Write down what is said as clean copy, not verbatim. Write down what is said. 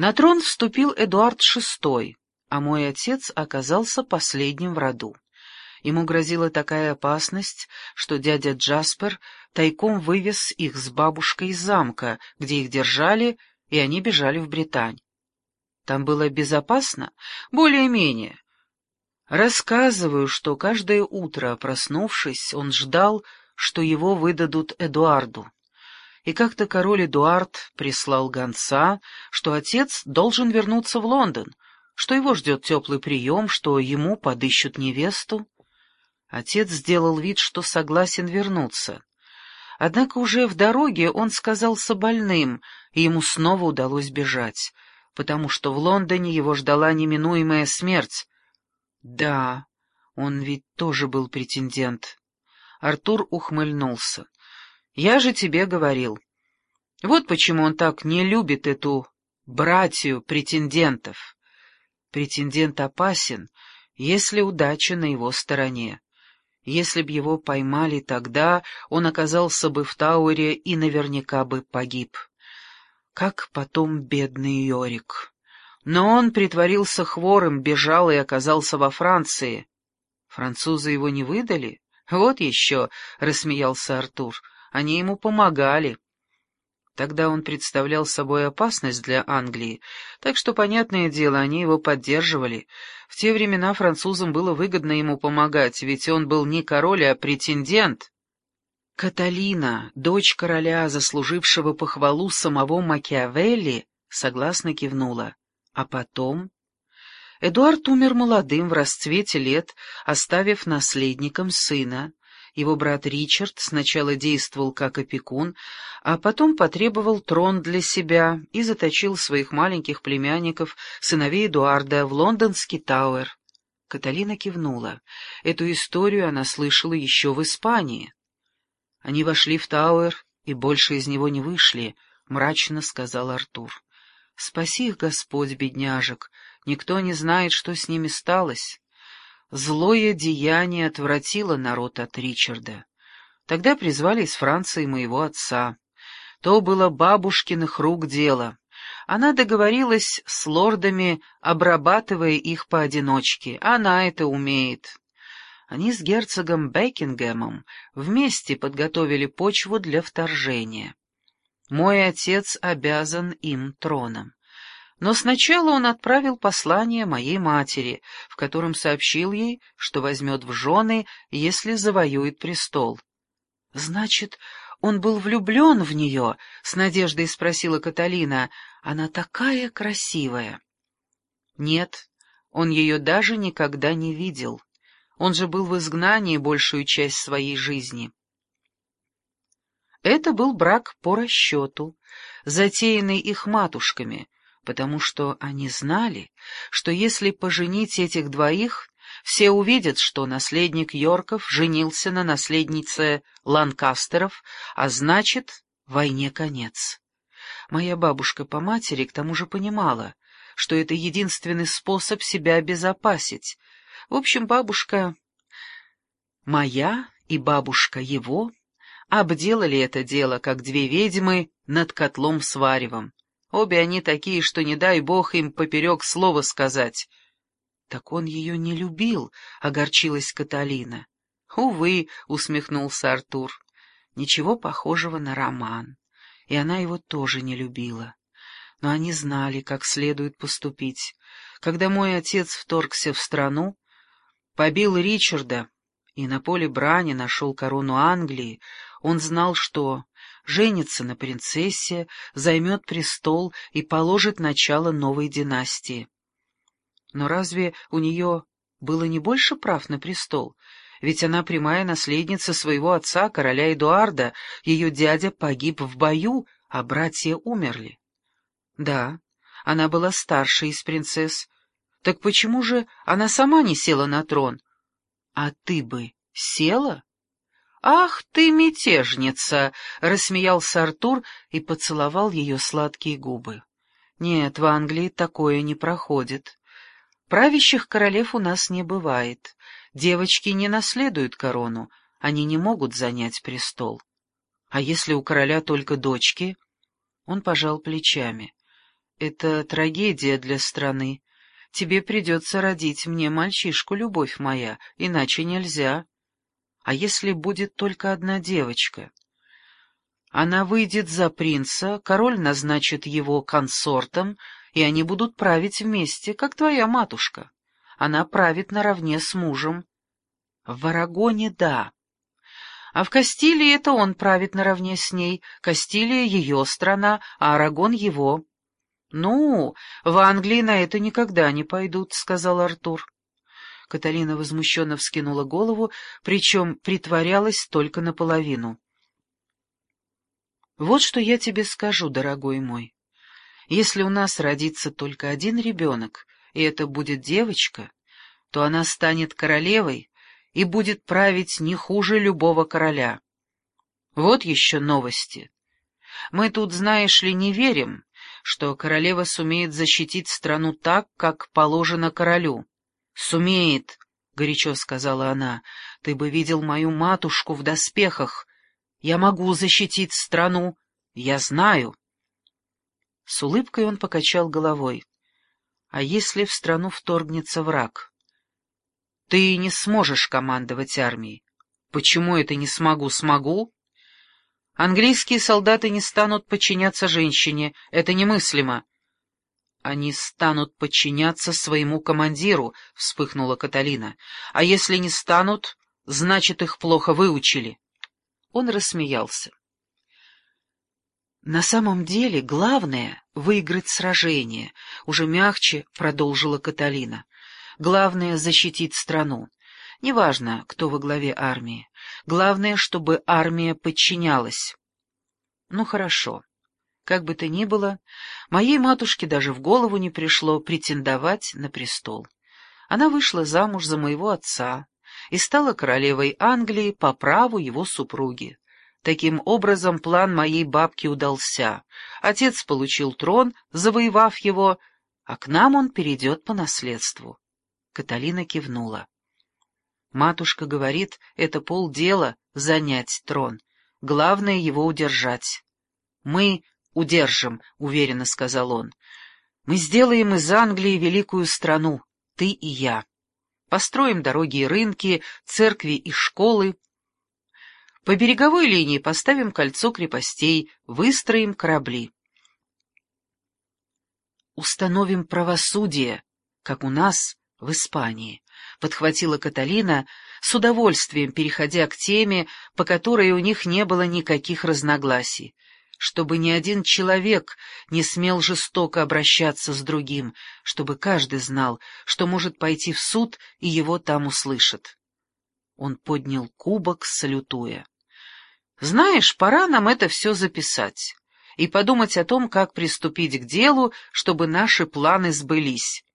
На трон вступил Эдуард VI, а мой отец оказался последним в роду. Ему грозила такая опасность, что дядя Джаспер тайком вывез их с бабушкой из замка, где их держали, и они бежали в Британь. Там было безопасно? Более-менее. Рассказываю, что каждое утро, проснувшись, он ждал, что его выдадут Эдуарду. И как-то король Эдуард прислал гонца, что отец должен вернуться в Лондон, что его ждет теплый прием, что ему подыщут невесту. Отец сделал вид, что согласен вернуться. Однако уже в дороге он сказался больным, и ему снова удалось бежать, потому что в Лондоне его ждала неминуемая смерть. Да, он ведь тоже был претендент. Артур ухмыльнулся. Я же тебе говорил. Вот почему он так не любит эту братью претендентов. Претендент опасен, если удача на его стороне. Если б его поймали тогда, он оказался бы в Тауэре и наверняка бы погиб. Как потом бедный Йорик. Но он притворился хворым, бежал и оказался во Франции. Французы его не выдали? Вот еще, — рассмеялся Артур, — они ему помогали. Тогда он представлял собой опасность для Англии, так что, понятное дело, они его поддерживали. В те времена французам было выгодно ему помогать, ведь он был не король, а претендент. Каталина, дочь короля, заслужившего похвалу самого Макиавелли, согласно кивнула. А потом... Эдуард умер молодым, в расцвете лет, оставив наследником сына. Его брат Ричард сначала действовал как опекун, а потом потребовал трон для себя и заточил своих маленьких племянников, сыновей Эдуарда, в лондонский Тауэр. Каталина кивнула. Эту историю она слышала еще в Испании. Они вошли в Тауэр и больше из него не вышли, — мрачно сказал Артур. Спаси их, Господь, бедняжек, никто не знает, что с ними сталось. Злое деяние отвратило народ от Ричарда. Тогда призвали из Франции моего отца. То было бабушкиных рук дело. Она договорилась с лордами, обрабатывая их поодиночке. Она это умеет. Они с герцогом Бекингемом вместе подготовили почву для вторжения. Мой отец обязан им троном. Но сначала он отправил послание моей матери, в котором сообщил ей, что возьмет в жены, если завоюет престол. — Значит, он был влюблен в нее? — с надеждой спросила Каталина. — Она такая красивая. Нет, он ее даже никогда не видел. Он же был в изгнании большую часть своей жизни. Это был брак по расчету, затеянный их матушками, потому что они знали, что если поженить этих двоих, все увидят, что наследник Йорков женился на наследнице Ланкастеров, а значит, войне конец. Моя бабушка по матери к тому же понимала, что это единственный способ себя обезопасить. В общем, бабушка моя и бабушка его обделали это дело, как две ведьмы над котлом с варевом. Обе они такие, что не дай бог им поперек слова сказать. — Так он ее не любил, — огорчилась Каталина. — Увы, — усмехнулся Артур, — ничего похожего на роман. И она его тоже не любила. Но они знали, как следует поступить. Когда мой отец вторгся в страну, побил Ричарда и на поле брани нашел корону Англии, он знал, что женится на принцессе, займет престол и положит начало новой династии. Но разве у нее было не больше прав на престол? Ведь она прямая наследница своего отца, короля Эдуарда, ее дядя погиб в бою, а братья умерли. Да, она была старшей из принцесс. Так почему же она сама не села на трон? А ты бы села? «Ах ты, мятежница!» — рассмеялся Артур и поцеловал ее сладкие губы. «Нет, в Англии такое не проходит. Правящих королев у нас не бывает. Девочки не наследуют корону, они не могут занять престол. А если у короля только дочки?» Он пожал плечами. Это трагедия для страны. Тебе придется родить мне мальчишку, любовь моя, иначе нельзя. А если будет только одна девочка? Она выйдет за принца, король назначит его консортом, и они будут править вместе, как твоя матушка. Она правит наравне с мужем. В Арагоне — да. А в Кастилии это он правит наравне с ней. Кастилия — ее страна, а Арагон — его. «Ну, в Англии на это никогда не пойдут», — сказал Артур. Каталина возмущенно вскинула голову, причем притворялась только наполовину. «Вот что я тебе скажу, дорогой мой. Если у нас родится только один ребенок, и это будет девочка, то она станет королевой и будет править не хуже любого короля. Вот еще новости. Мы тут, знаешь ли, не верим, что королева сумеет защитить страну так, как положено королю. «Сумеет», — горячо сказала она, — «ты бы видел мою матушку в доспехах. Я могу защитить страну, я знаю». С улыбкой он покачал головой. «А если в страну вторгнется враг? Ты не сможешь командовать армией». «Почему это не смогу? Смогу?» «Английские солдаты не станут подчиняться женщине. Это немыслимо». «Они станут подчиняться своему командиру», — вспыхнула Каталина. «А если не станут, значит, их плохо выучили». Он рассмеялся. «На самом деле главное — выиграть сражение», — уже мягче продолжила Каталина. «Главное — защитить страну. Неважно, кто во главе армии. Главное, чтобы армия подчинялась». «Ну, хорошо. Как бы то ни было, моей матушке даже в голову не пришло претендовать на престол. Она вышла замуж за моего отца и стала королевой Англии по праву его супруги. Таким образом, план моей бабки удался. Отец получил трон, завоевав его, а к нам он перейдет по наследству». Каталина кивнула. «Матушка говорит, это полдела — занять трон. Главное — его удержать». «Мы удержим», — уверенно сказал он. «Мы сделаем из Англии великую страну, ты и я. Построим дороги и рынки, церкви и школы. По береговой линии поставим кольцо крепостей, выстроим корабли. Установим правосудие, как у нас в Испании», — подхватила Каталина, с удовольствием переходя к теме, по которой у них не было никаких разногласий, чтобы ни один человек не смел жестоко обращаться с другим, чтобы каждый знал, что может пойти в суд, и его там услышат. Он поднял кубок, салютуя. «Знаешь, пора нам это все записать и подумать о том, как приступить к делу, чтобы наши планы сбылись.